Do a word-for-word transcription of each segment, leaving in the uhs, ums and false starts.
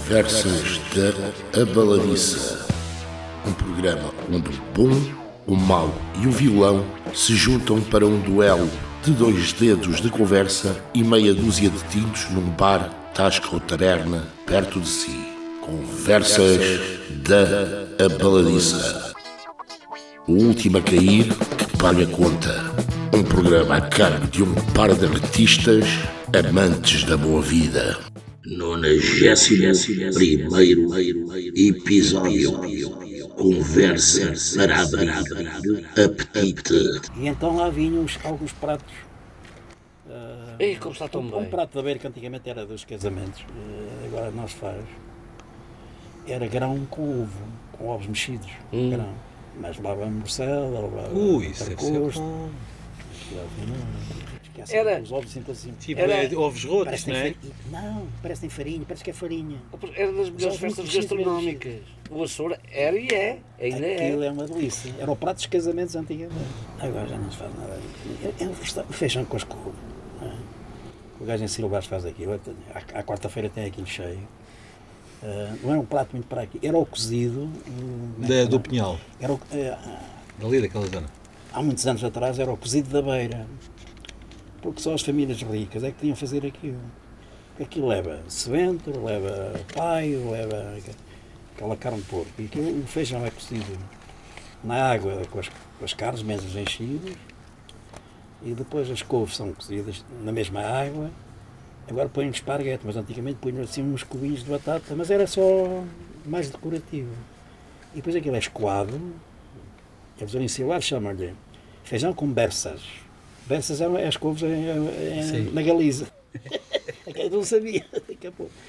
Conversas da Abaladiça. Um programa onde o bom, o mau e o vilão se juntam para um duelo de dois dedos de conversa e meia dúzia de tintos num bar, tasca ou taberna perto de si. Conversas da Abaladiça. O último a cair que paga a conta. Um programa a cargo de um par de artistas amantes da boa vida. Nonagésimo primeiro episódio. Conversa para abrir apetite. E então lá vinham uns, alguns pratos. Uh, Ei, como está tão um, bem. um prato de beira que antigamente era dos casamentos, uh, agora nós faz. Era grão com ovo, com ovos mexidos. Hum. Grão. Mas levava morcela, levava Ui, isso deve ser entrecosto. bom. Era- Os ovos sempre assim. Tipo, Era- é ovos rotos, Parecem não é? farinha. Não, parecem farinha, parece que é farinha. Era das melhores São festas muito gastronómicas. O Açor era e é, ainda Aquilo é. é uma delícia. Era o prato dos casamentos antigamente. Agora já não se faz nada. É, é um resta- um feijão com as couve. não é? O gajo em Silvares faz aquilo. À, à quarta-feira tem aquilo cheio. Ah, não era um prato muito para aqui. Era o cozido. o- como é que Da, era? do Pinhal, Era o, ah, dali daquela zona. há muitos anos atrás era o cozido da beira. Porque só as famílias ricas é que podiam fazer aquilo. Aquilo leva sebentro, leva paio, leva aquela carne de porco. E aquilo, o feijão é cozido na água com as, com as carnes, mesas enchidas. E depois as couves são cozidas na mesma água. Agora põem esparguete, mas antigamente põem assim uns cubinhos de batata, mas era só mais decorativo. E depois aquilo é escoado. Eles em Silvares chamam-lhe feijão com berças. Berças é as couves em- em- Sim. na Galiza. Eu não sabia. Daqui a pouco.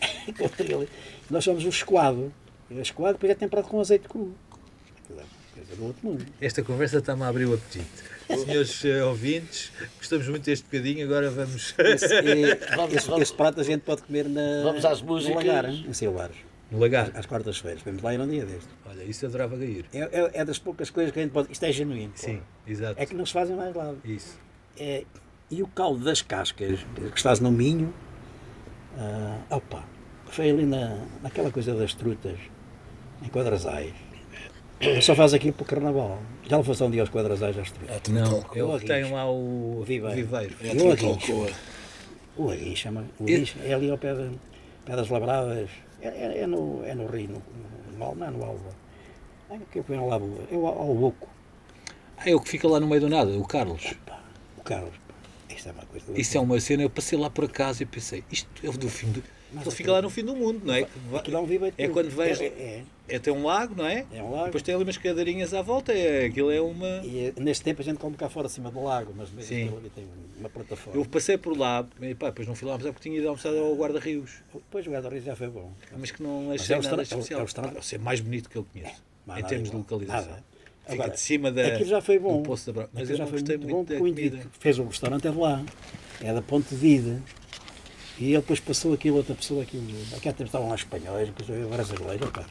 Nós somos o escoado. E o escoado depois é temperado com azeite cru. Aquilo é coisa do outro mundo. Esta conversa está-me a abrir o apetite. Senhores eh, ouvintes, gostamos muito deste bocadinho, agora vamos... Esse, é- Vamos- esse- vamos- esse prato a gente pode comer na, Vamos às no músicas. Lagar, em Silvares, no lagar. às quartas-feiras. Vamos lá ir um dia deste. Olha, isso eu adorava ir. É, é, é das poucas coisas que a gente pode... Isto é genuíno. pô. Sim, exato. É que não se fazem mais lado. Isso. É, e o caldo das cascas, que se faz no Minho, ah, opa, foi ali na, naquela coisa das trutas, em Quadrasais. Eu só faz aquilo para o Carnaval. Já não fosse um dia aos Quadrasais às trutas. Não, O ele Aguincho. tem lá o O viveiro. viveiro. E o Aguincho. O Aguincho, chama- o Aguincho é ali ao pé, de, pé das Labradas, é, é, é no, é no Rio, no, no, Al- não é no Alva. É que eu ponho lá, é o Alboco. Ah, é o que fica lá no meio do nada, o Carlos. Pá, o Carlos, pá, isto é uma coisa... do Isso é uma cena, eu passei lá por acaso e pensei, isto é do fim do... Mas Ele fica aquilo- lá no fim do mundo, não é? Que vai- Aquilo é um viveiro. É quando vais... É, é, É ter um lago, não é? é um lago. Depois tem ali umas cadeirinhas à volta, é, aquilo é uma... E neste tempo a gente come cá fora, acima do lago, mas mesmo Sim. aquilo ali tem uma plataforma. Eu passei por lá, e pá, depois não fui lá almoçar porque tinha ido almoçar ao guarda-rios. Depois o guarda-rio já foi bom. Mas que não Mas achei é o nada estra- especial. é o estra- Pá, é mais bonito que eu conheço, Mas em nada termos de igual. localização. Nada. Fica Agora, de cima da, aquilo já foi bom. do Poço da Broca. Mas Aquilo eu já não foi gostei muito muito bom da porque o indivíduo comida. que fez o restaurante é de lá. É da Ponte de Vida. E ele depois passou aquilo, outra pessoa, aquilo. Aqui até estavam lá espanhóis, depois veio brasileiro. Pá.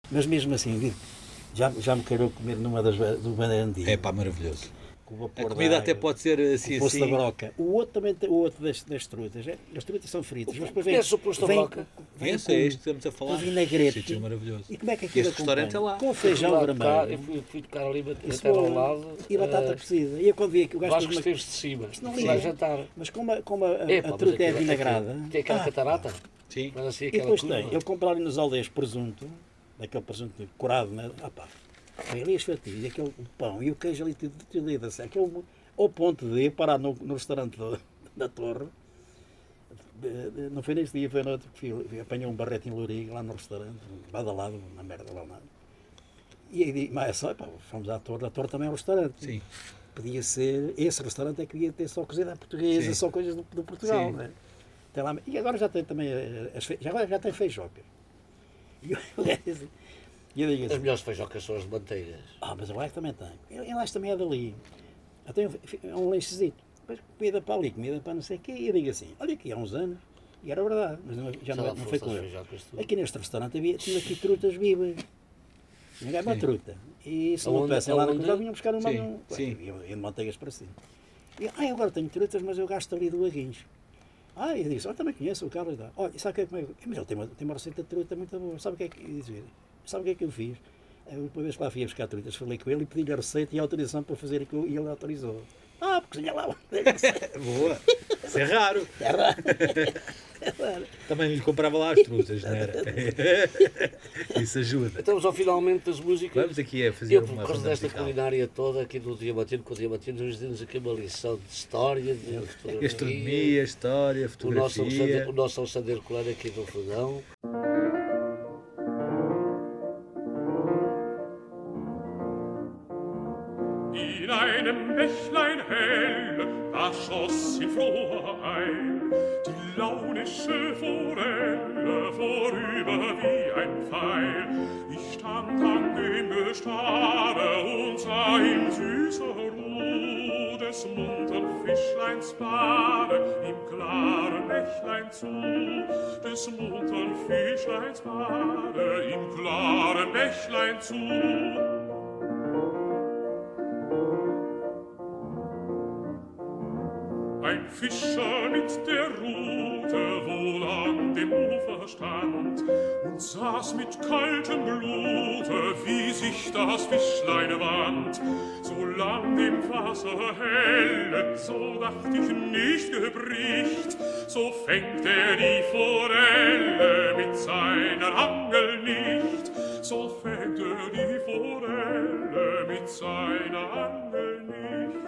Mas mesmo assim, digo, já, já me queirou comer numa das do Bandeirante. É pá, maravilhoso. Com o vapor A da comida até água, pode ser assim, o poço assim. da broca. O outro também tem, o outro das, das trutas. é- As trutas são fritas, mas depois vem, Conhece o poço da vem, broca? vem Esse com, é este que estamos a falar. com vinagrete. Sítio maravilhoso. E como é que aquilo Este restaurante acompanha? é lá. Com feijão Fui lá tocar, Eu vermelho. fui, fui tocar ali bater E até ao cebola, lado. e batata eh, cozida. E eu quando vi aqui o gajo Vasco pôs uma- Esteves de cima. não Fui liga. lá jantar. Mas como a, como a, a- Epá, a mas truta é aquilo- vinagrada. aquilo- Tem aquela ah, catarata. Sim. Mas assim E aquela depois curva. tem, eu compro ali nos aldeias presunto, daquele presunto curado, né? Ah pá, tem ali as fatias, e aquele pão e o queijo ali tudo, tudo ali, assim, aquele, ao ponto de ir parar no, no restaurante do- da Torre, de- de- não foi nesse dia, foi no outro que fui, fui apanhei um barrete em Louriga, lá no restaurante, badalado, na merda lá nada. E aí digo, mas é só, pá, fomos à Torre, a Torre também é um restaurante. Sim. Podia ser, esse restaurante é que devia ter só cozida portuguesa, Sim. só coisas do, do Portugal, Sim. né? Tem lá, e agora já tem também, eh, as, fe- já, agora já tem feijocas. E eu, e eu digo As assim, melhores feijocas são as de manteigas. ah, mas o Leste também tem. Ele Leste também é dali. Até é um lanchezito. Depois comida para ali, comida para não sei o quê. E eu digo assim, olha aqui, há uns anos, e era verdade, mas não, já Se não, lá não fosse foi as com ele. feijocas, tu- Aqui neste restaurante havia, tinha aqui trutas vivas. Ninguém uma truta. E se não Aonde- tivessem lá na aonde? coisa, vinham buscar uma. Sim, Um, sim. iam iam de manteigas para cima. E eu, ah, agora tenho trutas, mas eu gasto ali do aguinhos. Ah, eu disse, olha, também conheço o Carlos. Dá. Olha, sabe o que é que. Mas ele tem uma, tem uma receita de truta muito boa. Sabe o que é que. eu disse, sabe o que é que eu fiz? A última vez que lá fui a buscar trutas, falei com ele e pedi-lhe a receita e a autorização para fazer aquilo e ele autorizou. Ah, porque tinha lá. Boa. Isso é raro. É raro. É raro. Também lhe comprava lá as trutas, não era? Isso ajuda. Estamos ao finalmente das músicas. Vamos aqui a fazer Eu, por uma causa ronda desta musical. culinária toda aqui do Diamantino, com o Diamantino, nós temos aqui uma lição de história, de fotografia. Gastronomia, história, O nosso fotografia. Alexandre, o nosso Alexandre Herculano aqui do fogão. In einem Bächlein hell, da schoss in froher Eil die launische Forelle vorüber wie ein Pfeil. Ich stand an dem Gestade und sah ihm süßer Ruh des muntern Fischleins Bade im klaren Bächlein zu, des muntern Fischleins Bade im klaren Bächlein zu. Ein Fischer mit der Rute wohl an dem Ufer stand und saß mit kaltem Blute, wie sich das Fischlein wand. Solang dem Wasser hellet, so dacht ich nicht gebricht, so fängt er die Forelle mit seiner Angel nicht, so fängt er die Forelle mit seiner Angel nicht.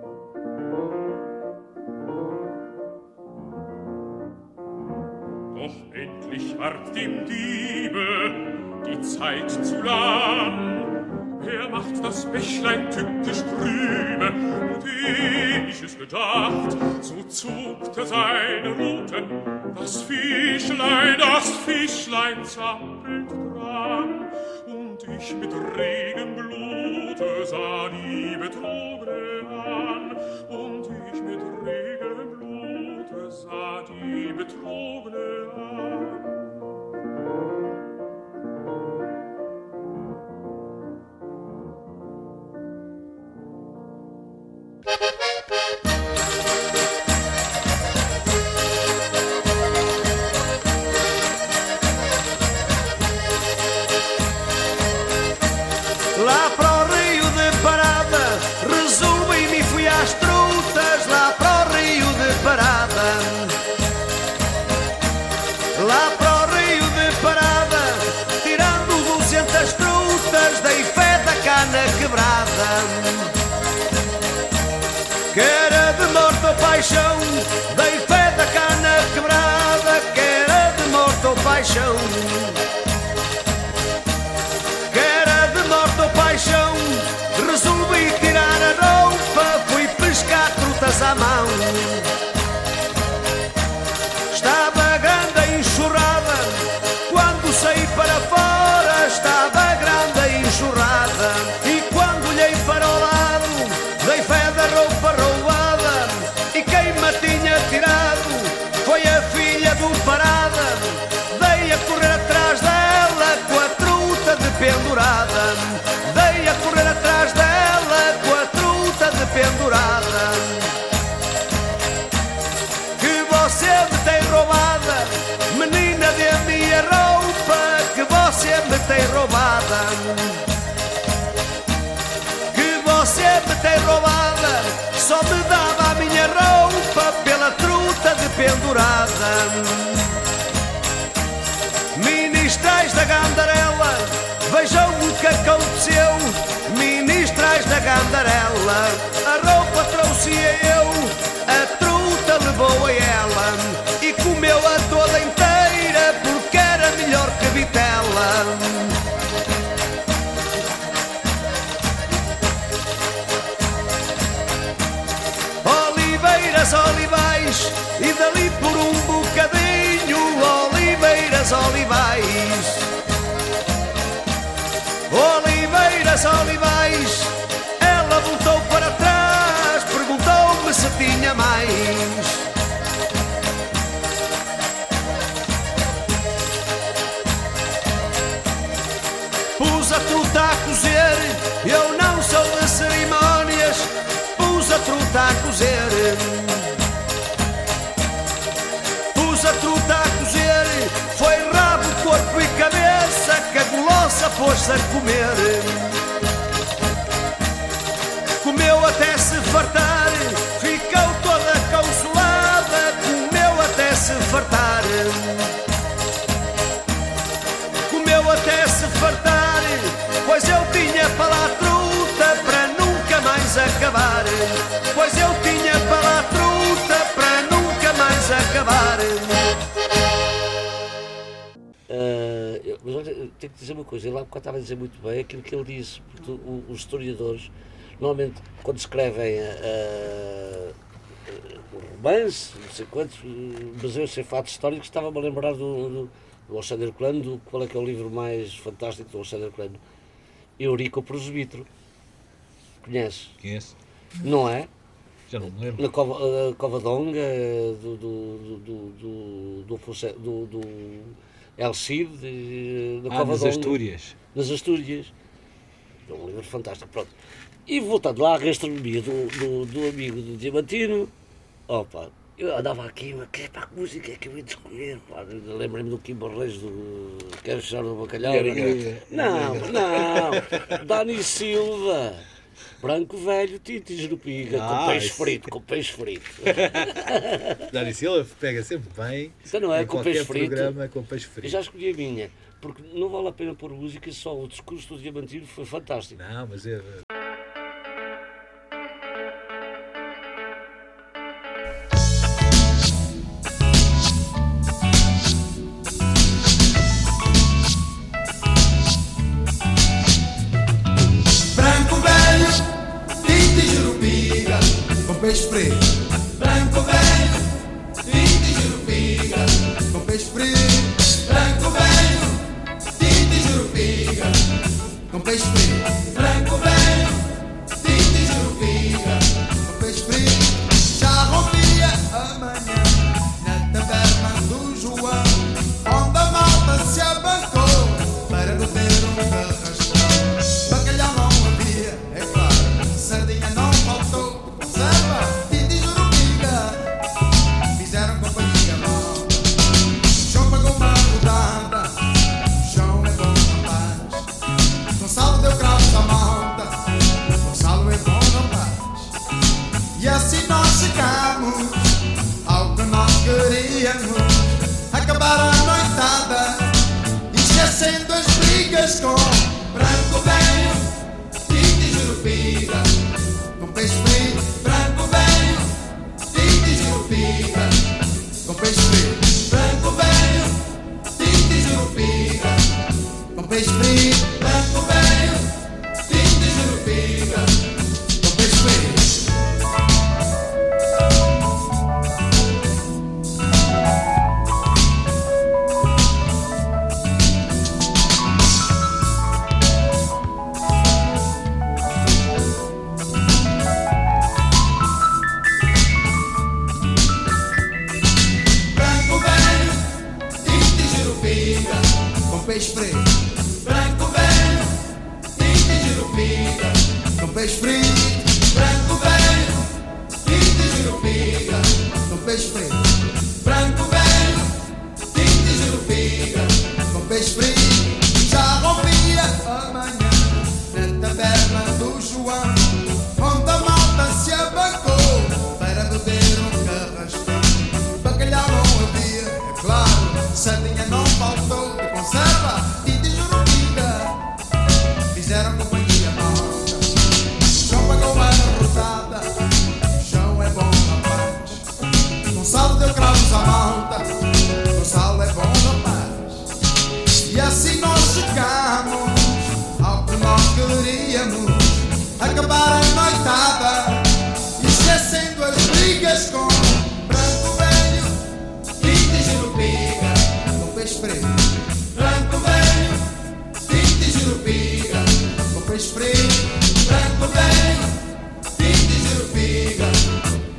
Doch endlich ward dem Diebe die Zeit zu lang. Er macht das Bächlein tückisch trübe, und ehe ich es gedacht, so zuckte seine Ruten. Das Fischlein, das Fischlein zappelt dran, und ich mit regem Blute sah die Betrogene an, und ich mit regem Blute sah die Betrogene an. Lá para o Rio de Parada, resolvi-me e fui às trutas. Lá para o Rio de Parada, lá para o Rio de Parada, tirando duzentas trutas, dei fé da cana quebrada. Que era de morte ou paixão, dei fé da cana quebrada. Que era de morte ou paixão, que era de morte ou paixão, resolvi tirar a roupa, fui pescar trutas à mão. Estava grande a enxurrada, quando saí para fora, estava grande a enxurrada. E quando olhei para o lado, dei fé da roupa roubada, e quem me tinha tirado foi a filha do Parada. Dei a correr atrás dela com a truta de pendurada. Dei a correr atrás dela com a truta de pendurada. Que você me tem roubada, menina, dê-me a roupa que você me tem roubada. Que você me tem roubada, só me dava a minha roupa pela truta de pendurada. Ministrais da Gandarela, vejam o que aconteceu. Ministrais da Gandarela, a roupa trouxe-a eu, a truta levou a ela e comeu-a toda inteira porque era melhor que vitela. Oliveiras, olivais, e dali por um bocadinho, oliveiras, olivais. Oliveiras, olivais, ela voltou para trás, perguntou-me se tinha mais. Pus a truta a cozer, eu não sou de cerimónias, pus a truta a cozer. Pus a truta a cozer, foi rabo, corpo e cabeça que a golosa pôs-se a comer. Comeu até se fartar, ficou toda consolada, comeu até se fartar. Comeu até se fartar, pois eu tinha para lá a truta para nunca mais acabar. Pois eu tinha para lá a truta para nunca mais acabar. Uh, eu, mas olha, eu tenho que dizer uma coisa, ele lá porque estava a dizer muito bem aquilo que ele disse, porque o, os historiadores, normalmente, quando escrevem uh, uh, romance, não sei quantos, baseiam-se em fatos históricos, estava-me a lembrar do, do, do Alexandre Herculano, do, qual é que é o livro mais fantástico do Alexandre Herculano? Eurico o Prosbítero. Conhece? Conheço. Não é? Já não me lembro. Na Cova, uh, Covadonga, do, do, do, do, do, do, do, do Elcide, na Ah, Covadonga. nas Astúrias. Nas Astúrias. É um livro fantástico, pronto. E voltando lá à gastronomia do, do, do amigo do Diamantino, opa, eu andava aqui, mas que, pá, que música é que eu ia escolher? Lembrei-me do Kim Barreiros, do Quero Fechar no Bacalhau. Não, não, Dani Silva. Branco velho, tinta e jerupiga, Ah, com peixe isso. frito, com peixe frito. Dani Silva pega sempre bem. Então não é, em com qualquer peixe frito. programa com peixe Eu frito. já escolhi a minha, porque não vale a pena pôr música, só o discurso do Diamantino foi fantástico. Não, mas é. Branco velho, tinta e jerupiga, com peixe frito. Branco velho, tinta e jerupiga, com peixe frito. Branco velho, tinta e jerupiga, com peixe frito. Branco velho, tinta e jerupiga, com peixe frito. Já rompia amanhã na taberna do João, onde a malta se abancou para beber um carrascão. Bacalhau não havia, é claro, sardinha não faltou, conserva, tinta e jerupiga, fizeram companhia mal. João pagou uma rodada, João é bom rapaz. Gonçalo deu cravos à malta, Gonçalo é bom rapaz. E assim nós chegamos ao que nós queríamos, acabar a noitada, esquecendo as brigas com branco velho, tinta e jerupiga, com peixe frito. Branco velho, tinta e jerupiga, com peixe frito. Branco velho, tinta e jerupiga, com peixe frito. Branco velho, tinta e jerupiga, com peixe frito.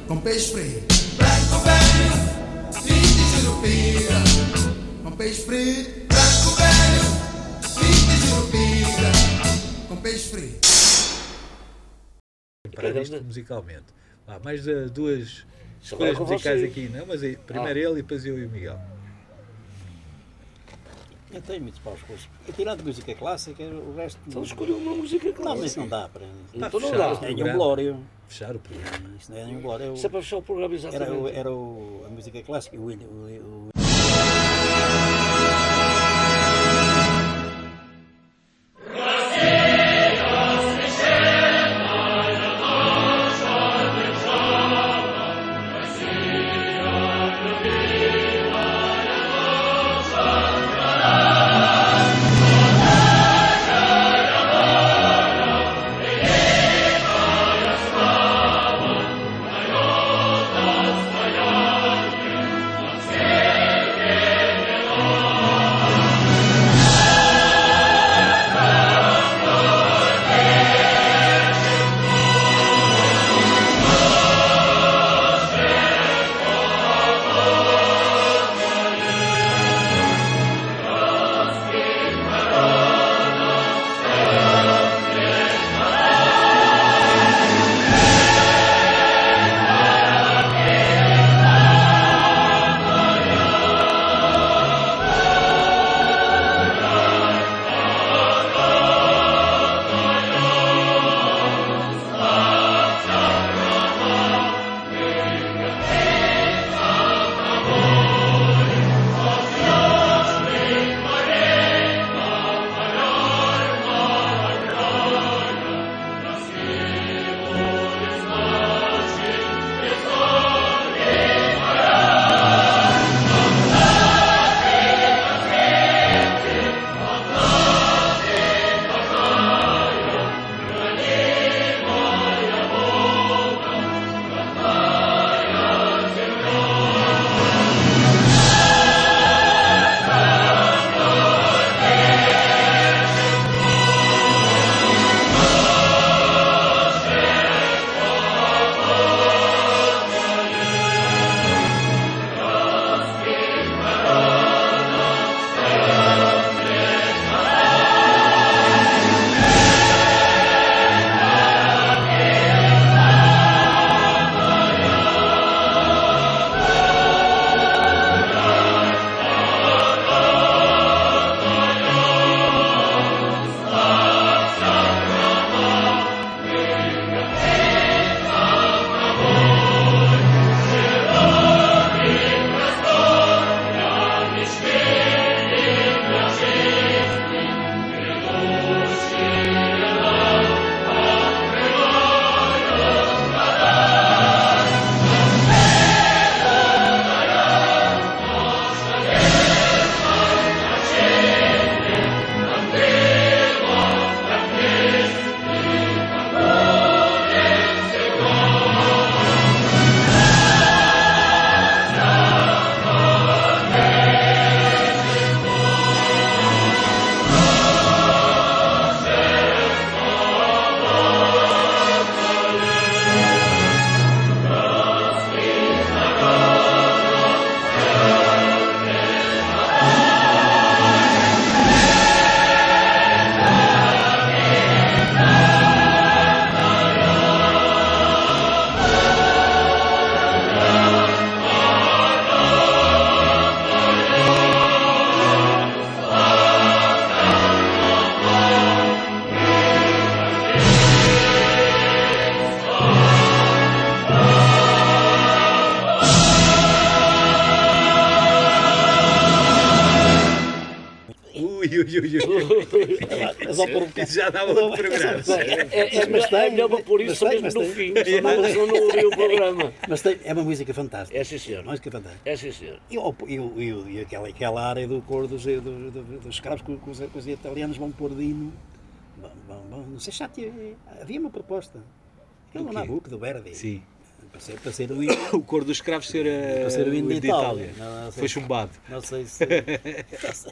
com peixe frito. Branco velho, tinta e jurupira, com peixe frito. Branco velho, tinta e jurupira, com peixe frito. Para isto musicalmente. Há mais uh, duas Isso agora escolhas com musicais você. aqui, não? Mas aí, primeiro Ah. ele e depois eu e o Miguel. Eu tenho muitos paus cursos. Eu tirando música clássica, o resto. Então escolheu uma música Não, clássica. mas não dá para. Então não fechar dá. o É nenhum programa. glório. Fechar o programa. Isto não é nenhum glório. Isso é para fechar o programa, exatamente. Era, o, era o, a música clássica. O, o, o, Ui, ui, ui, ui. É só por um bocado. Já dava um programa. É, é, Mas melhor- tem, é melhor para pôr isso mas tem, mesmo mas no tem. fim, senão senão não ouvi o programa. Mas tem, é uma música fantástica. É sim, senhor. Música fantástica. É sim, senhor. E, o- e, o- e, o- e aquela, aquela área do cor dos, dos, dos, dos escravos que, que os, que os italianos vão pôr de hino. Bom, bom, bom, não sei se já tinha, havia uma proposta. Aquele do O quê? Nabucco, do Verdi. Sim. Para ser, para ser o hino. O cor dos escravos ser, uh, Para ser o hino de de Itália. Itália. Não, não sei. Foi chumbado. Não sei se. não sei.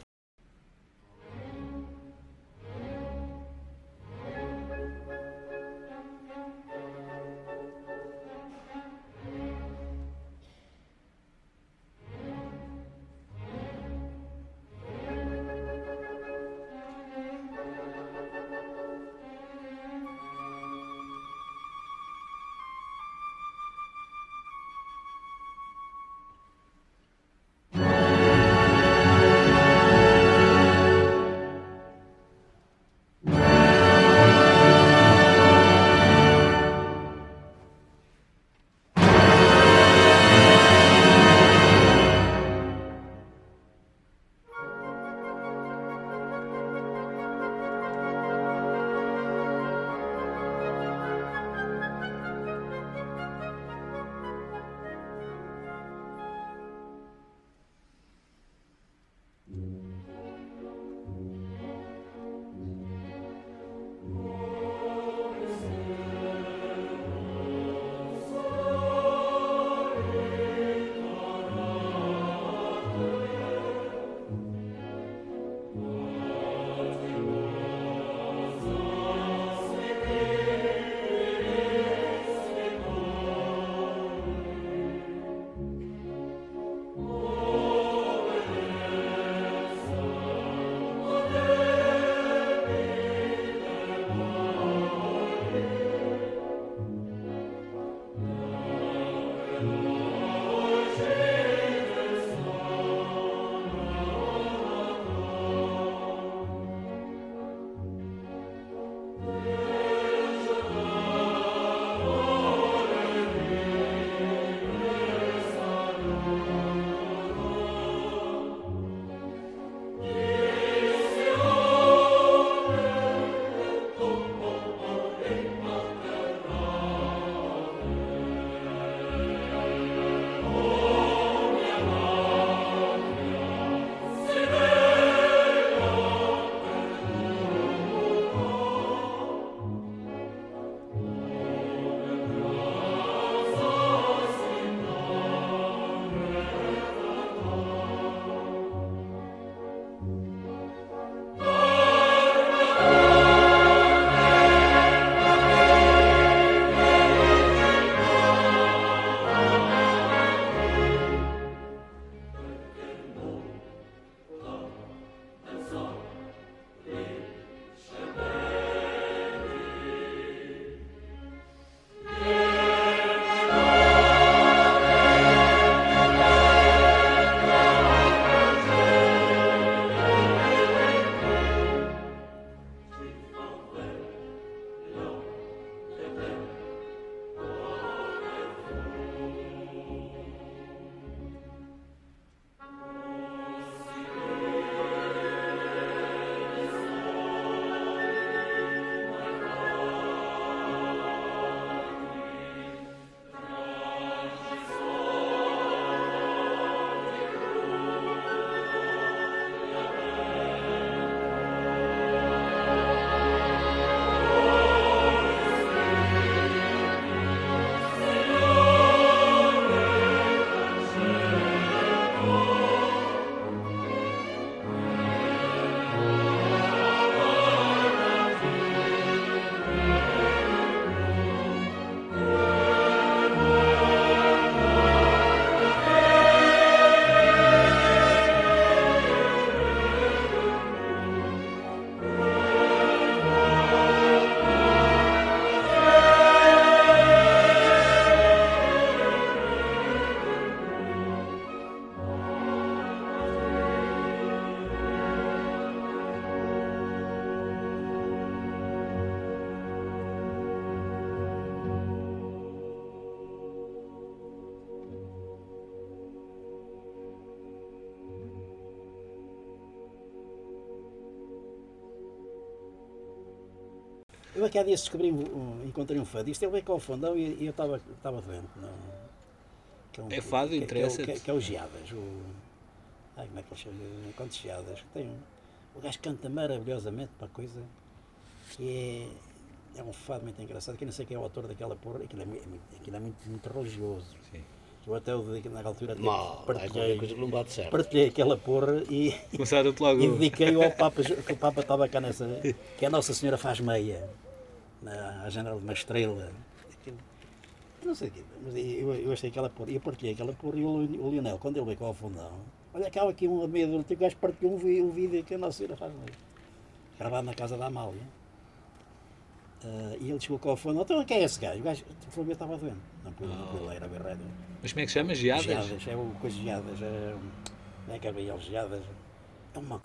Eu aqui há dias descobri, um, um, encontrei um fã disto, ele veio cá ao fundão e, e eu estava doente. Não, que é, um, É fado, que, interessa. Que, que, que é o Geadas. O, ai, como é que ele chama? Quantos Geadas? Tem um, o gajo canta maravilhosamente para a coisa que é, é um fado muito engraçado, que eu não sei quem é o autor daquela porra, aquilo é, aquilo é muito, muito religioso. Sim. Eu até o dediquei na altura, Mal, partilhei, é coisa que não bate certo. partilhei aquela porra e, Começaram-te logo. e dediquei-o ao Papa, que o Papa estava cá nessa, que a Nossa Senhora faz meia, na, à janela de uma estrela. Aquilo, eu não sei o quê, mas eu, eu achei aquela porra, eu partilhei aquela porra e o, o Lionel, quando ele veio cá ao fundão, olha cá aqui um meio do tipo, o gajo partilhou um, um vídeo que a Nossa Senhora faz meia, gravado na casa da Amália. Uh, e ele chegou cá ao fundo, então quem é esse gajo? O gajo falou que eu estava doente. Não pude, não pude ler a berrada. Mas como é que se chama? Geadas? Geadas, é o coisa Geadas. É, não é que havia eles Geadas. É uma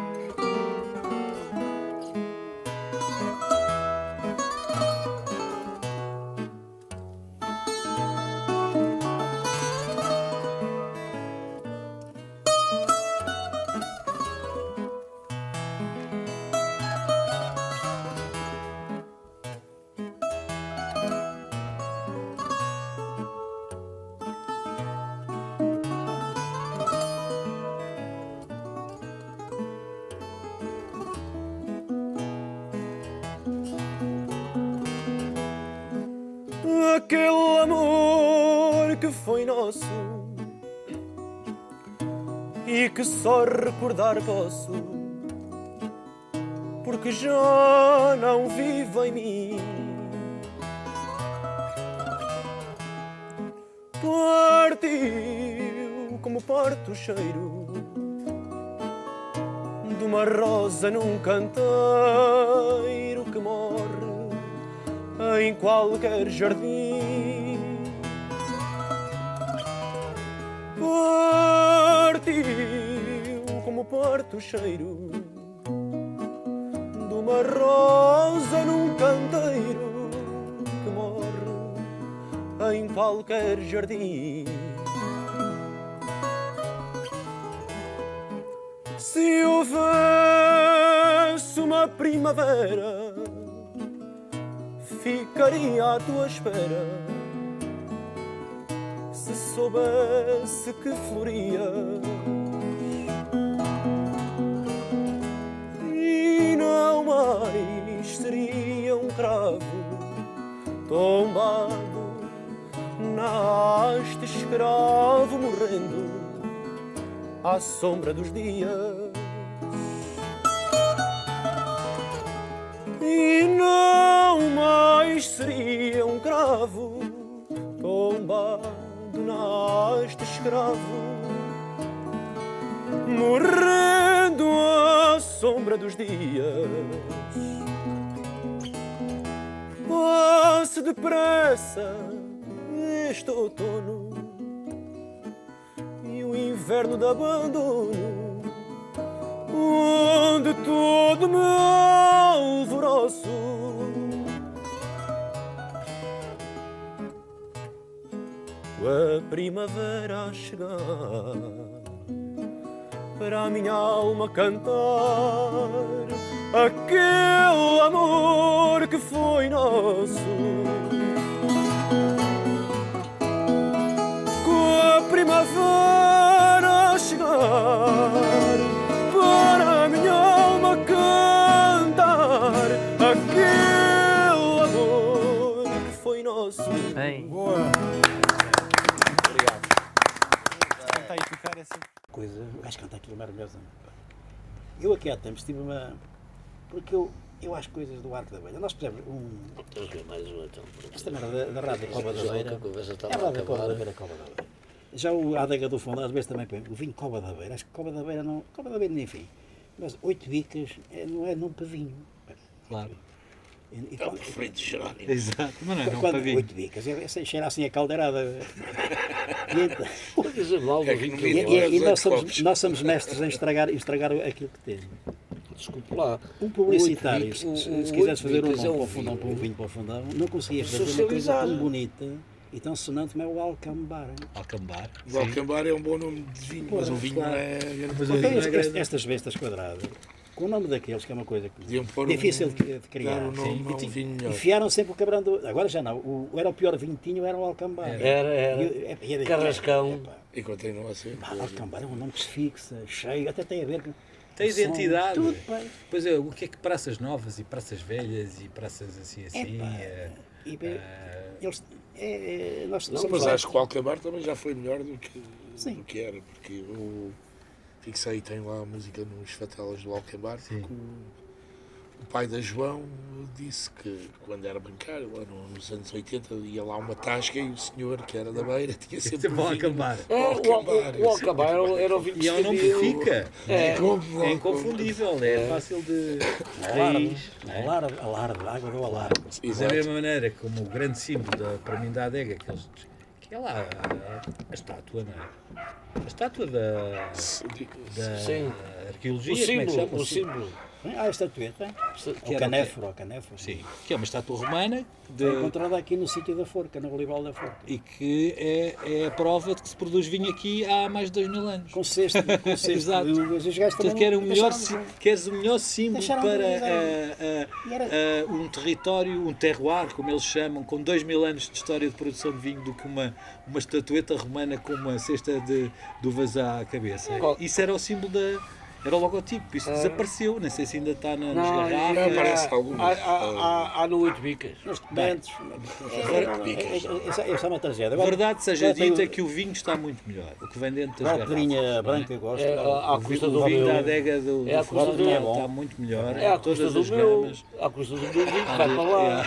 aquele amor que foi nosso e que só recordar posso, porque já não vive em mim. Partiu como parte o cheiro de uma rosa num canteiro que morre em qualquer jardim. Partiu como parte o cheiro de uma rosa num canteiro que morre em qualquer jardim. Se houvesse uma primavera, ficaria à tua espera. Se soubesse que floria e não mais seria um cravo tombado na haste escravo, morrendo à sombra dos dias. E não mais seria um cravo tombado na haste escravo, morrendo à sombra dos dias. Passe depressa este outono e o inverno de abandono, onde todo me alvoroço. A primavera a chegar, para a minha alma cantar aquele amor que foi nosso. Com a primavera a chegar, para a minha alma cantar aquele amor que foi nosso. Bem. boa. Obrigado. Tentar explicar essa Coisa, o gajo canta aquilo maravilhosamente. Eu aqui há tempos tive uma. Porque eu, eu acho coisas do Arco da Velha. Nós fizemos um. Temos que ver mais uma então. Esta merda da, da Rádio Cova da Já que Beira. a conversa É estava a a Rádio Cova da acabar. Beira, Cova da Beira. Já o a adega do fundo, às vezes também põe o vinho Cova da Beira. Acho que Cova da Beira não. Cova da Beira, enfim. Mas oito bicas é, não é num pedinho. Claro. E, e, É o preferido de Jerónimo. Exato, mas não é um quando, pavinho. oito bicas, é, é, cheira assim a caldeirada. E, então, Pode dizer mal do É que vinho no que e, eu mínimo- e- e nós, oito somos, copos. nós somos mestres em estragar, em estragar aquilo que temos. Desculpe lá. Um publicitário, Oito se, bicas- se, o- se o quisesse oito fazer um bicas é nome um para o fundão, para um vinho. vinho para o fundão, não conseguias fazer uma coisa Socializar. tão bonita e tão sonante como é o Alcambar. hein? Alcambar. O Alcambar é um bom nome de vinho, mas Porra, o vinho claro. não é. Mas o Então, vinho este- é grande. este- estas bestas quadradas, com o nome daqueles, que é uma coisa que- Deviam pôr difícil um- de, de Dar criar. o nome a um E vinho melhor. enfiaram sempre o cabrão do... Agora já não. O, era o pior vinho que tinham, era o Alcambar. Era, era. E- e- e- Carrascão. epá, E continua a ser. pá, Alcambar é um nome que se fixa, cheio, até tem a ver com... Tem o som, identidade. Tudo, pá. Pois é, o que é que praças novas e praças velhas e praças assim assim? Epá, é, E, bem, ah, eles, é, é, nós Não, somos mas lá- acho que o Alcambar também já foi melhor do que, Sim. do que era, porque o Fixei tem lá a música nos Fatelas do Alcambar, porque o, o pai da João disse que quando era brincar, lá nos anos oitenta, ia lá uma tasca e o senhor, que era da Beira, tinha sempre Sempre um ao vinho. Alcambar. É, o, Alcambar, o, o Alcambar era, o- era o vinho que E é um nome que escrevia o- fica. É. Como- É inconfundível, é fácil de Alarde, raiz. alarde, alarde, a água do alarde. Da Exato. mesma maneira como o grande símbolo da, para mim da adega, que, eles, que é lá a, a estátua, não é? A estátua da, da Sim. arqueologia, O como é que símbolo, chama? o símbolo. Ah, a estatueta. Que O era canéforo, o canéforo. Sim, que é uma estátua romana de, Foi encontrada aqui no sítio da Forca, no Olival da Forca. e que é, é a prova de que se produz vinho aqui há mais de dois mil anos. Com cesto, com cesto Exato. de uvas. Os gajos Portanto, também que era o não melhor, deixaram sí- de- queres o melhor símbolo Deixaram de para usar. ah, ah, E era- ah, um território, um terroir, como eles chamam, com dois mil anos de história de produção de vinho, do que uma, uma estatueta romana com uma cesta de, de uvas à cabeça. Qual- Isso era o símbolo da. Era o logotipo, isso desapareceu, não sei se ainda está na, nas Não, garrafas. não, aparece algumas. Há, há, há, há no Oito Bicas. Nos documentos. Essa é uma tragédia. A Agora- verdade seja agora tem dita o- é que o vinho está muito melhor. O que vem dentro das Agora a garrafas. pedrinha branca, gosto. É, à O custa vinho- do O vinho vinho. da adega do, É à do custa do Fernando vinho. está muito melhor. É à todas custa as do meu. gamas. À custa do meu vinho, vai para lá.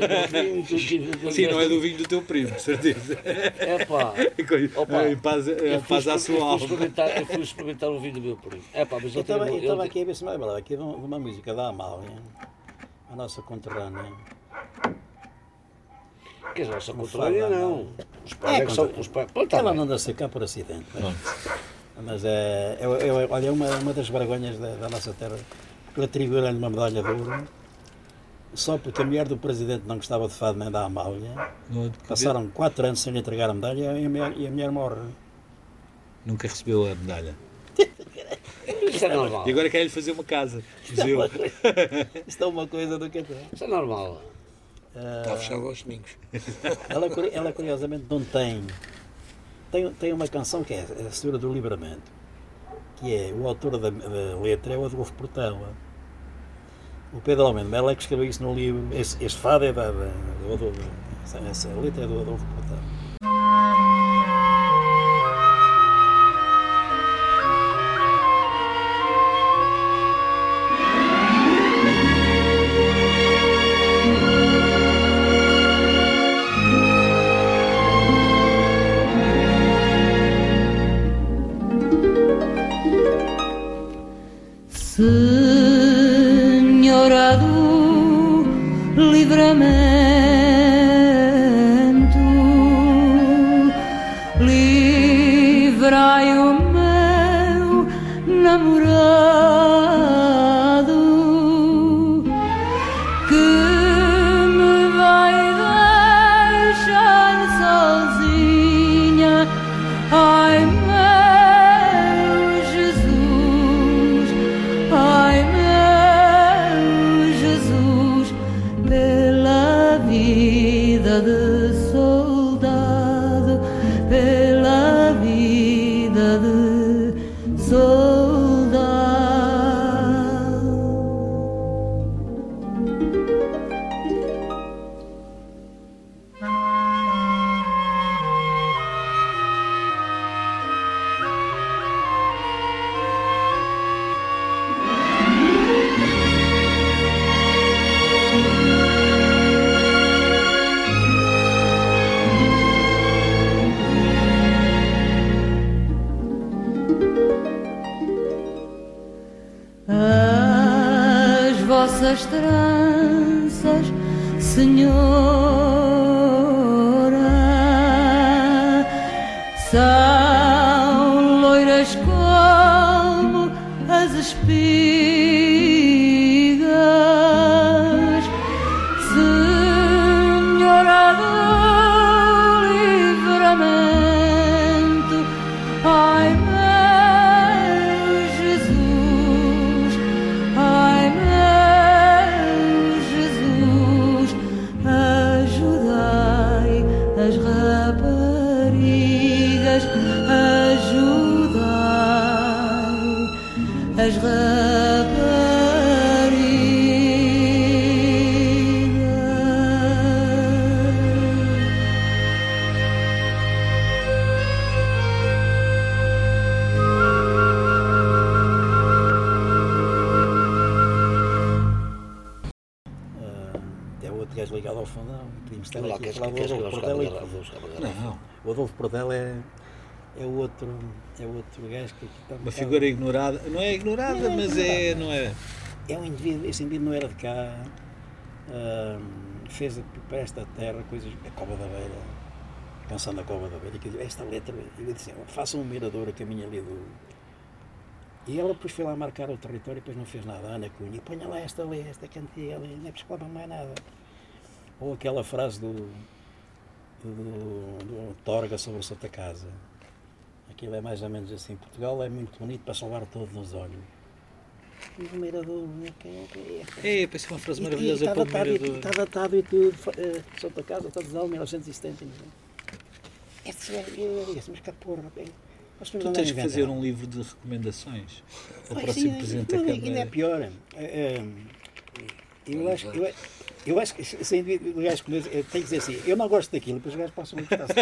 Sim, não é do vinho do teu primo, de certeza. É pá. Opa, Em paz, em Eu fui, paz à exper- sua eu, fui alma. experimentar, eu fui experimentar o vinho do meu primo. É pá, mas Eu ele tem. estava eu ele estava tem- aqui a ver se me lembrava aqui de uma, de uma música da Amália, a nossa conterrânea. Que a nossa Não controlânea fala, não. não. Os pais é que são. contra- Os pais. Pronto, tá Ela bem. não nasceu cá por acidente. Mas, mas é, é, é, olha, é uma, uma das vergonhas da, da nossa terra. Que atribuíram-lhe uma medalha de ouro só porque a mulher do presidente não gostava de fado nem da Amália. Não- Passaram quatro anos sem lhe entregar a medalha e a mulher, e a mulher morre. Nunca recebeu a medalha. Isso é normal. E agora quer-lhe fazer uma casa. Museu. Isto é uma coisa do que é. Isso é normal. Está fechado aos domingos. Ela, curi- ela curiosamente não tem, tem. Tem uma canção que é a Senhora do Livramento, que é o autor da, da letra é o Adolfo Portela. O Pedro Almeida Melo é que escreveu isso no livro. Esse, esse fado é da, da, do Adolfo. Essa, essa letra é do Adolfo Portela. Senhora do livramento, livrai o meu namorado que me vai deixar sozinha. Ai, meu Jesus, ai, meu Jesus, pela vida de soldado, pela vida de soldado. As vossas tranças, Senhora, são loiras como as espigas, Senhora do livramento. Ai, meu Jesus, filhas, ajudai as gajo ligado ao fundão, podíamos estar Lá, aqui a queres- falar do queres que Adolfo nós Pordela. buscar uma garrafa? Vou buscar uma garrafa. Não, O Adolfo Pordela é, é o outro, é o outro gajo que aqui está um uma bocado- figura ignorada, não é ignorada, Não é mas é, não é? É um indivíduo, esse indivíduo não era de cá, ahm, fez para esta terra coisas, a Cova da Beira, canção da Cova da Beira, que diz, esta letra, eu disse, faça um mirador a caminho ali do... E ela depois foi lá marcar o território e depois não fez nada, a Ana Cunha, e ponha lá esta ali, esta cantiga ali, não é preciso falar mais nada. Ou aquela frase do, do, do Torga sobre a Santa Casa. Aquilo é mais ou menos assim, Portugal é muito bonito para salvar todo nos olhos. E o mirador, ok, ok. É, parece uma frase E- e maravilhosa está para o datado, e- mirador. está datado e tudo, uh, Santa Casa, está de mil novecentos e setenta. Este gajo, eu disse, mas cá porra, ok. Nós temos Tu andado tens a que inventar. fazer um livro de recomendações ao Pois, próximo sim, Presidente da não, ainda é Câmara. pior. É, é, eu, acho, eu, eu acho que esse indivíduo, o gajo como tem que dizer assim, eu não gosto daquilo, depois os gajos passam muito fácil.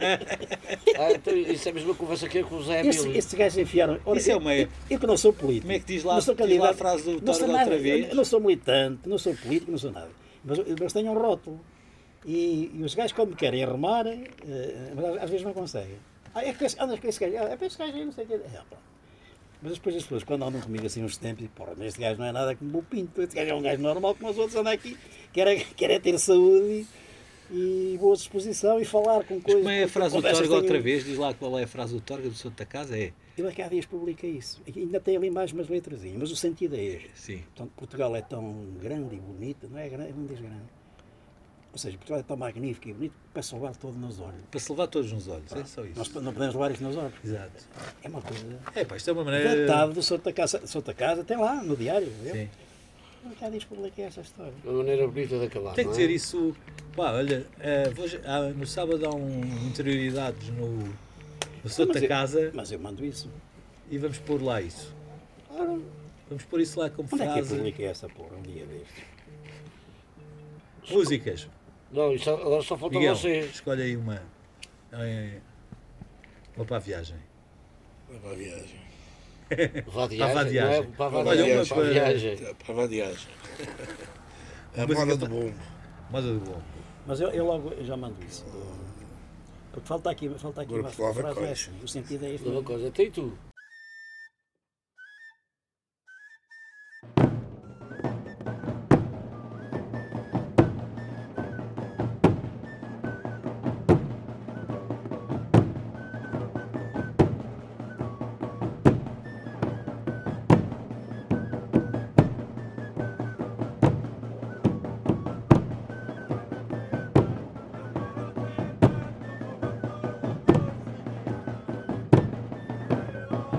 Ah, então isso é a mesma conversa que eu com o Zé Esse, Emílio. esses gajos enfiaram. Ora, Isso é eu, uma- eu, eu que não sou político. Como é que diz lá- não sou diz lá a candidato, frase do não sou Torga nada, outra vez? Eu não sou militante, não sou político, não sou nada. Mas, mas tenho um rótulo. E, e os gajos, quando me querem arrumar, eh, mas às, às vezes não conseguem. Ah, é que esse- andas com esse gajo, ah, é para esse gajo aí, não sei o quê. É, pá. Mas depois as pessoas, quando andam comigo assim uns tempos, dizem, porra, mas este gajo não é nada como o Pinto, este gajo é um gajo normal como os outros, andam aqui, quer é, quer é ter saúde e, e boa disposição e falar com coisas. Como é a com- frase do conversas Torga que outra tenham- vez? Diz lá qual é a frase do Torga do Santa Casa? É. Eu é que há dias publiquei isso. E ainda tem ali mais umas letrazinhas, mas o sentido é este. Sim. Portanto, Portugal é tão grande e bonito, não é grande, não diz grande. Ou seja, Portugal é tão magnífico e bonito para se levar todo nos olhos. Para se levar todos nos olhos, é só isso. Nós não podemos levar isto nos olhos. Exato. É uma coisa. É pá, isto é uma maneira... Datado do Souto da Casa, Souto da Casa tem lá no diário. viu? Sim. Eu cá diz publiquei essa história. Uma maneira bonita de acabar. Tem que não dizer é? isso. Pá, olha, eh, vou já- ah, no sábado há um interioridades no, no Santa Mas eu- Casa Mas eu mando isso. e vamos pôr lá isso. Ora, Vamos pôr isso lá como onde é que eu frase. publiquei essa porra um dia destes? Músicas. Não, isto agora só falta Miguel, você. escolhe aí uma. eh, Uma para a viagem. Para a viagem. Vá Para a viagem, viagem. não é para a Olha, viagem, uma para a para- viagem. Para a viagem. A Música moda pa- do bom. Moda do bom. Mas eu, eu logo eu já mando isso. Porque falta aqui, falta aqui Grupo uma Flávio frase. Cois. essa. O sentido é este. Uma coisa, até e tu? Thank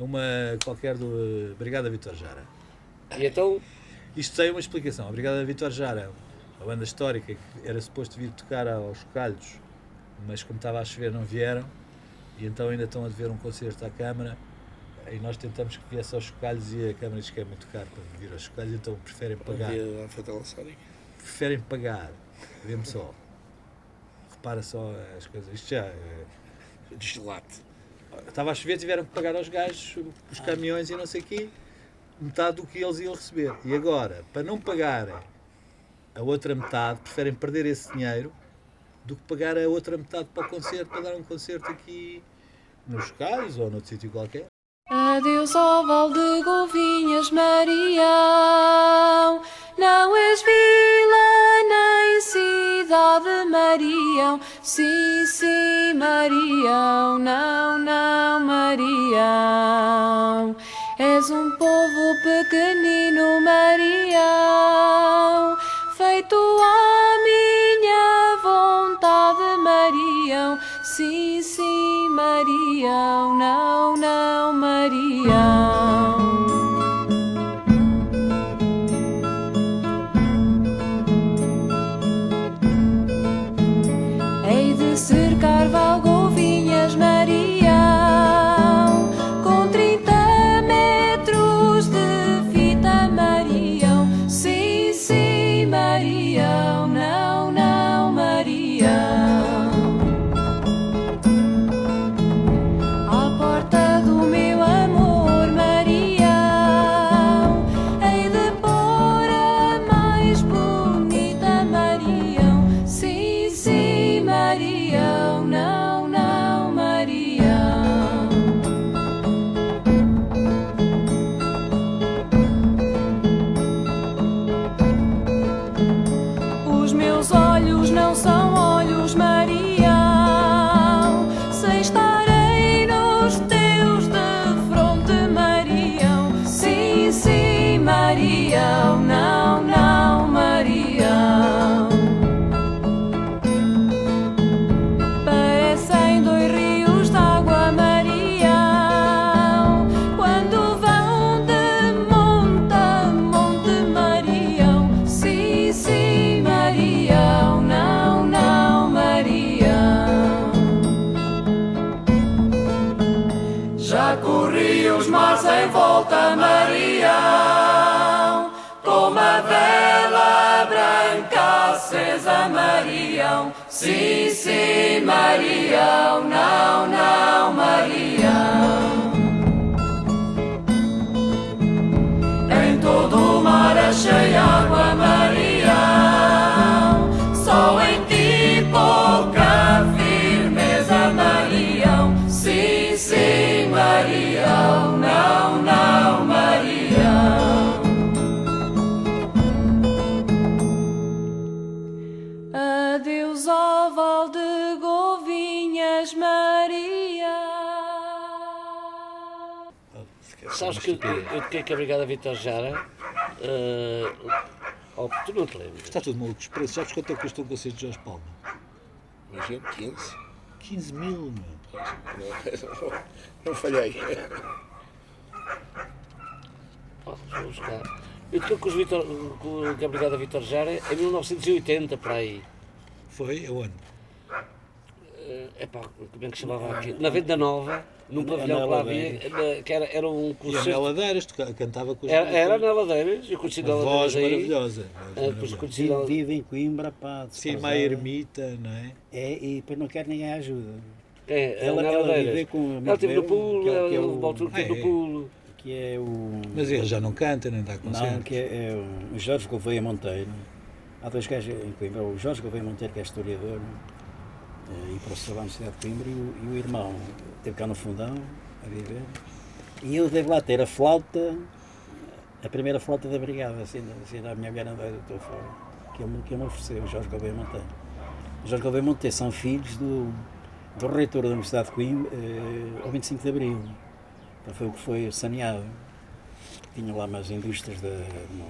uma qualquer do uh, Brigada Vítor Jara. E então? Isto tem uma explicação. A Brigada Vítor Jara, uma banda histórica que era suposto vir tocar aos Chocalhos, mas como estava a chover não vieram, e então ainda estão a dever um concerto à Câmara, e nós tentamos que viesse aos Chocalhos e a Câmara diz que é muito caro para vir aos Chocalhos, então preferem pagar. Preferem pagar. Vê-me só. Repara só as coisas. Isto já é... Deslate. Estava a chover, tiveram que pagar aos gajos os caminhões e não sei o quê, metade do que eles iam receber. E agora, para não pagarem a outra metade, preferem perder esse dinheiro do que pagar a outra metade para o concerto, para dar um concerto aqui nos Chocalhos ou noutro sítio qualquer. Adeus ao val de Golvinhas, Marião, não és vila nem cidade, Marião, sim, sim, Marião, não, não, Marião, és um povo pequenino, Marião, feito à minha vontade, Marião, sim, sim, Marião, não, não, Marião. Hei de cercar Valgovinhas, Marião, com trinta metros de fita, Marião, sim, sim, Marião, não, não, Marião. À porta do meu amor, Marião, hei de pôr a mais bonita, Marião, sim, sim, Marião, não, não, Marião. Os meus olhos não são olhos, Marião, sei estarei nos teus de fronte, Marião, sim, sim, Marião, não, não, Marião. Parecem dois rios de água, Marião, quando vão de monte a monte, Marião, sim, sim, Marião, não, não, Marião. Já corri os mares em volta, Marião, com uma vela branca acesa, Marião, sim, sim, Marião, não, não, Marião. Em todo o mar achei água, Marião, só em ti pouca firmeza, Marião, sim, sim, Marião, não, não, Marião. Adeus ao val de Golvinhas, Marião. Sabes que eu eu toquei com a Brigada Vítor Jara, uh, oh, tu não te lembras? Está tudo maluco, os preços. Sabes quanto é que custou o concerto de Jorge Palma? Imagina, quinze. quinze mil, meu. Não, não falhei. Oh, vou buscar. Eu toquei com, os Vitor, com a Brigada Vítor Jara em mil novecentos e oitenta, para aí. Foi? Aonde? É pá, como é que chamava aqui? Na Venda Nova, num pavilhão que lá havia, na- que era, era um E a concerto. Nela Ladeiras, tu ca- cantava com os... Era, era na Ladeiras, eu conheci na Uma Ladeiras voz aí. maravilhosa. voz Ah, depois maravilhosa. conheci Vive, na- vive em Coimbra, pá, Sim, desprezada. uma ermita, não é? É, e depois não quer ninguém ajuda. É, ela, na ela Ladeiras. vive com o Ela esteve no Miguel, pulo, que é o- ela que é houve uma o- altura que Ah, esteve no é? pulo. que é o... Mas ele já não canta, nem dá concerto. Não, que é, é o Jorge Gouveia Monteiro. Há dois gajos em Coimbra, o Jorge Gouveia Monteiro, que é historiador, eh, e professor lá na cidade de Coimbra, e o, e o irmão esteve cá no Fundão, a viver. E eu devo lá ter a flauta, a primeira flauta da brigada, assim, assim da minha mulher andar do teu fora, que ele, que ele me ofereceu, o Jorge Gouveia Monteiro. O Jorge Gouveia Monteiro são filhos do, do reitor da Universidade de Coimbra, eh, ao vinte e cinco de Abril. Então foi o que foi saneado. Tinha lá umas indústrias de, no,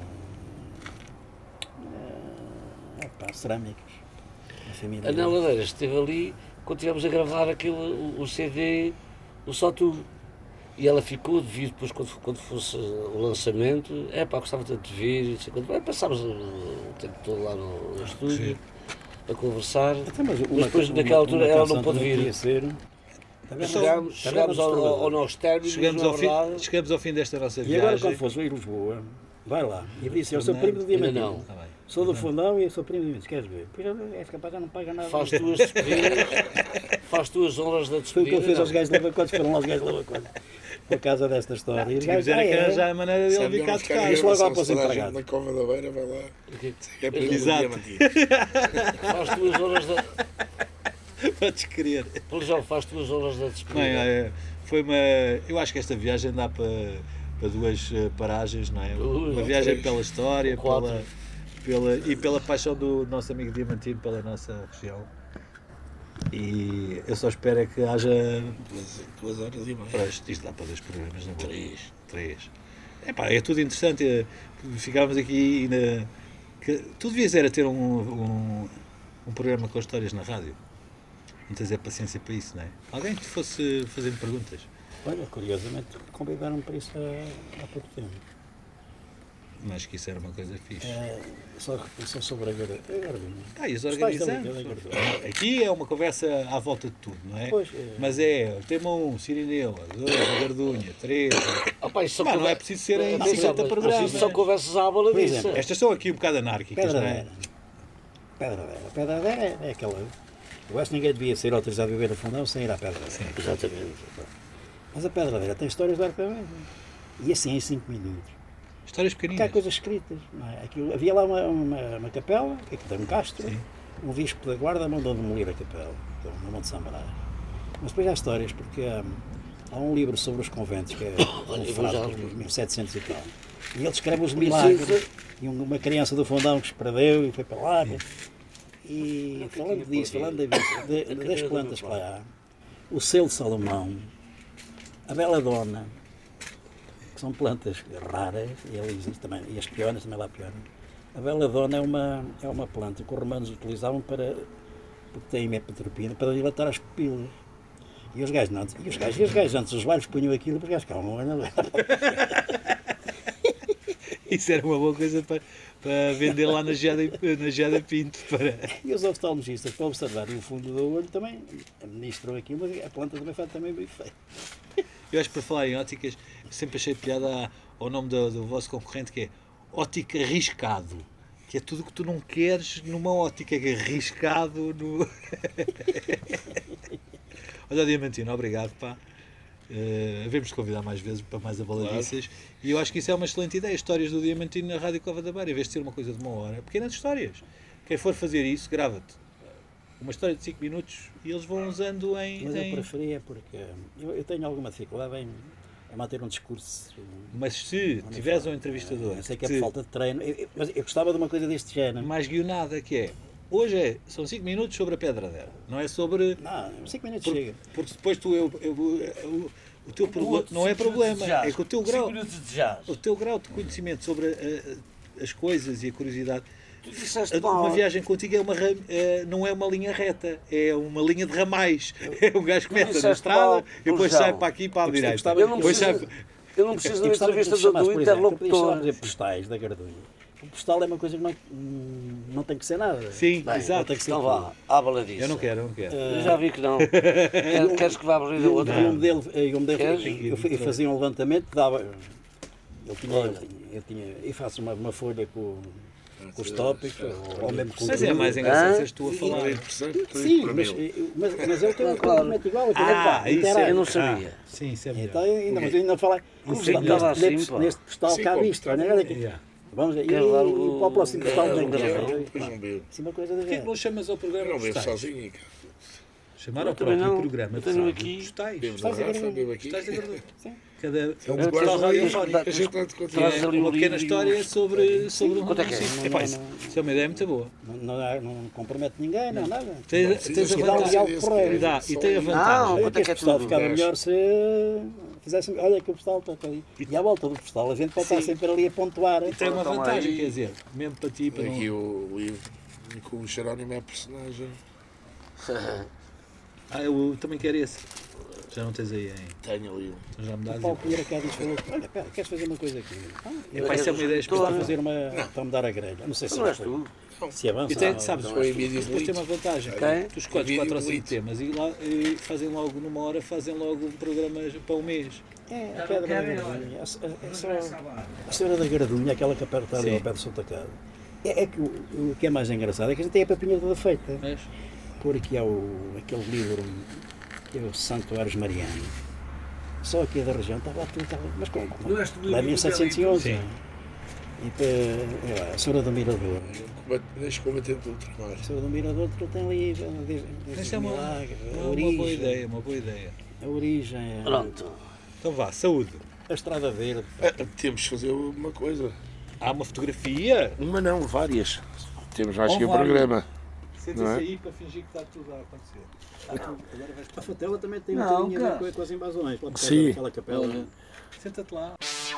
eh, pá, cerâmicas. A família. A Ana Ladeiras esteve ali quando estivemos a gravar aquele, o, o C D, o Só Tu. E ela ficou de vir depois, quando, quando fosse o lançamento, é pá, gostava tanto de vir, e sei quando, é, passámos o tempo todo lá no, no estúdio, a conversar, Até, mas, mas depois naquela altura ela não pôde vir. Ser, chegámos chegámos ao, ao, ao nosso término, chegamos, ao verdade, fim, chegamos ao fim desta nossa e viagem. E agora quando fosse a Lisboa, vai lá, e disse, eu sou primo do Diamantino. não. Tá, sou do Fundão e eu sou primo do Diamantino, queres ver? Pois és capaz, já não paga nada. Faz tuas despedidas, faz tuas honras da despedida. Foi o que ele fez aos gajos de Lavacotes, foram lá os gajos de Lavacotes. Por causa desta história. Não, tínhamos era que arranjar a maneira dele vir cá tocar. Isso logo ao para os empregados. Na Cova da Beira vai lá. É para Exato. Faz tuas honras da... Podes querer. João, faz tuas honras da despedida. Bem, é, foi uma... Eu acho que esta viagem dá para, para duas paragens, não é? Uma viagem pela história pela, pela, e pela paixão do nosso amigo Diamantino pela nossa região. E eu só espero é que haja duas, duas horas e meia. Para isto dá para dois programas, não? Três. Três. É pá, é tudo interessante. É, ficávamos aqui na. Que, tu devias era ter um, um, um programa com histórias na rádio. Não tens é paciência para isso, não é? Alguém que te fosse fazendo perguntas. Olha, curiosamente convidaram-me para isso há, há pouco tempo. Mas que isso era uma coisa fixe. É, só reflexão sobre a gardunha. Ah, e os organizantes. Aqui é uma conversa à volta de tudo, não é? Pois, é. Mas é, tema um, Cirineu, dois, a gardunha, três. Opa, isso Mas não é preciso ser em cinquenta programas. Isso são conversas à baladiça. Estas são aqui um bocado anárquicas, Pedra não é? Pedra Vera. Pedra Vera é, é aquela. Eu acho que ninguém devia ser autorizado a viver a Fundão sem ir à Pedra Vera. Sim, exatamente. Mas a Pedra Vera tem histórias do arcabouço. E assim em cinco minutos. Histórias Porque pequeninas. há coisas escritas. Não é? Aquilo, havia lá uma, uma, uma capela, que tem um castro, sim. Um bispo da guarda mandou demolir a capela, no Monte Sambaraia. Mas depois há histórias, porque há, há um livro sobre os conventos, que é de mil e setecentos e tal. E ele descreve os milagres. E uma criança do Fundão que se perdeu e foi para lá. E falando disso, falando da vista, de, das plantas que lá há, o selo de Salomão, a Beladona, que são plantas raras, e, ele existe também, e as pionas, também lá pionas. A Beladona é uma, é uma planta que os romanos utilizavam para, porque tem metropina, para dilatar as pupilas. E os gajos, não, e os gajos, e os gajos antes os velhos punham aquilo, porque os gajos ficavam olhando. Isso era uma boa coisa para, para vender lá na Geada, na Geada Pinto. Para... E os oftalmologistas, para observarem o fundo do olho, também administram aquilo, mas a planta também faz também bem feio. Eu acho que para falar em óticas, sempre achei piada ao nome do, do vosso concorrente, que é ótica riscado. Que é tudo o que tu não queres numa ótica, que é riscado no... Olha, Diamantino, obrigado, pá. Uh, Havemos de convidar mais vezes para mais abaladiças. Claro. E eu acho que isso é uma excelente ideia. Histórias do Diamantino na Rádio Cova da Beira, em vez de ser uma coisa de uma hora, pequenas histórias. Quem for fazer isso, grava-te uma história de cinco minutos e eles vão usando em... Mas em... eu preferia porque eu, eu tenho alguma dificuldade em, em manter um discurso. Mas se tiveres um entrevistador... Eu sei que é te... por falta de treino, eu, eu, mas eu gostava de uma coisa deste género. Mais guionada, que é... Hoje é, são cinco minutos sobre a Pedra Dela, não é sobre... Não, cinco minutos por, chega. Porque depois tu... Eu, eu, eu, o teu problema não é problema, é que o teu grau, o teu grau de conhecimento sobre a, a, as coisas e a curiosidade, a, uma viagem contigo é uma, é, não é uma linha reta, é uma linha de ramais. É um gajo que começa na estrada e depois sai para aqui e para a direita. Eu não preciso, eu não preciso da entrevista do, do interlocutor. Dizer postais da Gardunha. O postal é uma coisa que não, não tem que ser nada. Sim, Bem, exato. Tem que ser então vá, à baladiça. Eu não quero, eu não quero. Uh, já vi que não. Queres que vá abrir a outra? O modelo, o modelo, eu, eu fazia um levantamento, dava. Eu, tinha, eu, tinha, eu, tinha, eu faço uma, uma folha com, com os tópicos, ou mesmo com mas é mais engraçado seres tu a falar. Sim, mas, mas, mas eu tenho um comportamento igual. Ah, isso eu não sabia. Ah, sim, isso é melhor. Então, ainda, mas eu ainda falei. Neste, neste postal cá visto, olha aqui. Vamos aí, e, e para o próximo postal não tem. Sim, uma coisa da gente. Porquê que não chamas ao programa não bebo sozinho, cara. Chamar ao próprio programa. Eu tenho aqui postais. Postais da Gardunha. Bebo aqui. Postais da Gardunha. Cada é um postal radiofónico. Traz ali uma pequena história sobre um Quanto é que é? Isso é uma ideia muito boa. Não compromete ninguém, não nada. Tens a vantagem. E tem a vantagem. O postal ficava melhor se fizesse, olha que o postal está ali. E à volta do postal a gente pode estar sempre ali a pontuar. E tem uma vantagem, quer dizer, mesmo para ti, para aqui o livro, e com o Jerónimo é personagem. Ah, eu também quero esse. Já não tens aí, hein? Tenho ali. Então já me dás O Paulo Pinheiro cá diz, falou, olha, pera, queres fazer uma coisa aqui? Ah, eu vai ser uma ideia estou a espetacular. fazer uma... Para me dar a grelha. Não sei se Não és foi. tu. Se avança. E tem, ou- sabes, Não és tu. depois tem uma vantagem. Quem? Tu escolhes Vídeo quatro ou cinco bonito. temas e, lá, e fazem logo numa hora, fazem logo um programa para um mês. É, a pedra da Gardunha. A, a, a, só- a senhora da Gardunha, aquela que aperta ali Sim. ao pé de Santa Casa. É, é que o, o que é mais engraçado é que a gente tem a papinha toda feita. Mas, Por aqui há o, aquele livro, que é o Santuários Mariano. Só aqui da região estava tudo, estava, mas como? Não és tu, Lá em mil setecentos e onze. Sim. E para, é lá, a senhora do Mirador. Deixa combatente do ultramar. A senhora do Mirador tem ali desde, desde esta é os uma, milagres, a uma, uma origem. boa ideia, uma boa ideia. A origem, a, Pronto. Então vá, saúde. a Estrada Verde. Ah, temos de fazer uma coisa. Há uma fotografia. Uma não, várias. Temos mais Ou que o várias. programa. Senta-se Não é? aí para fingir que está tudo a acontecer. Está tudo. Agora vais A Fatela também tem um Não, bocadinho a ver cara. com, com as invasões. Lá por causa Sim. daquela capela. Senta-te lá.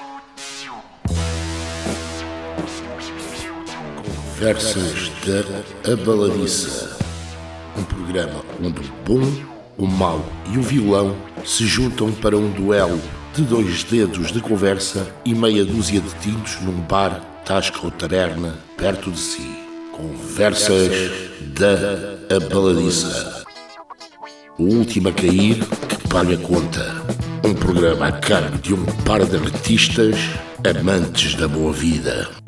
Conversas da Abaladiça. Um programa onde o bom, o mau e o vilão se juntam para um duelo de dois dedos de conversa e meia dúzia de tintos num bar, tasca ou taberna perto de si. Conversas da Abaladiça. O último a cair que paga a conta. Um programa a cargo de um par de artistas amantes da boa vida.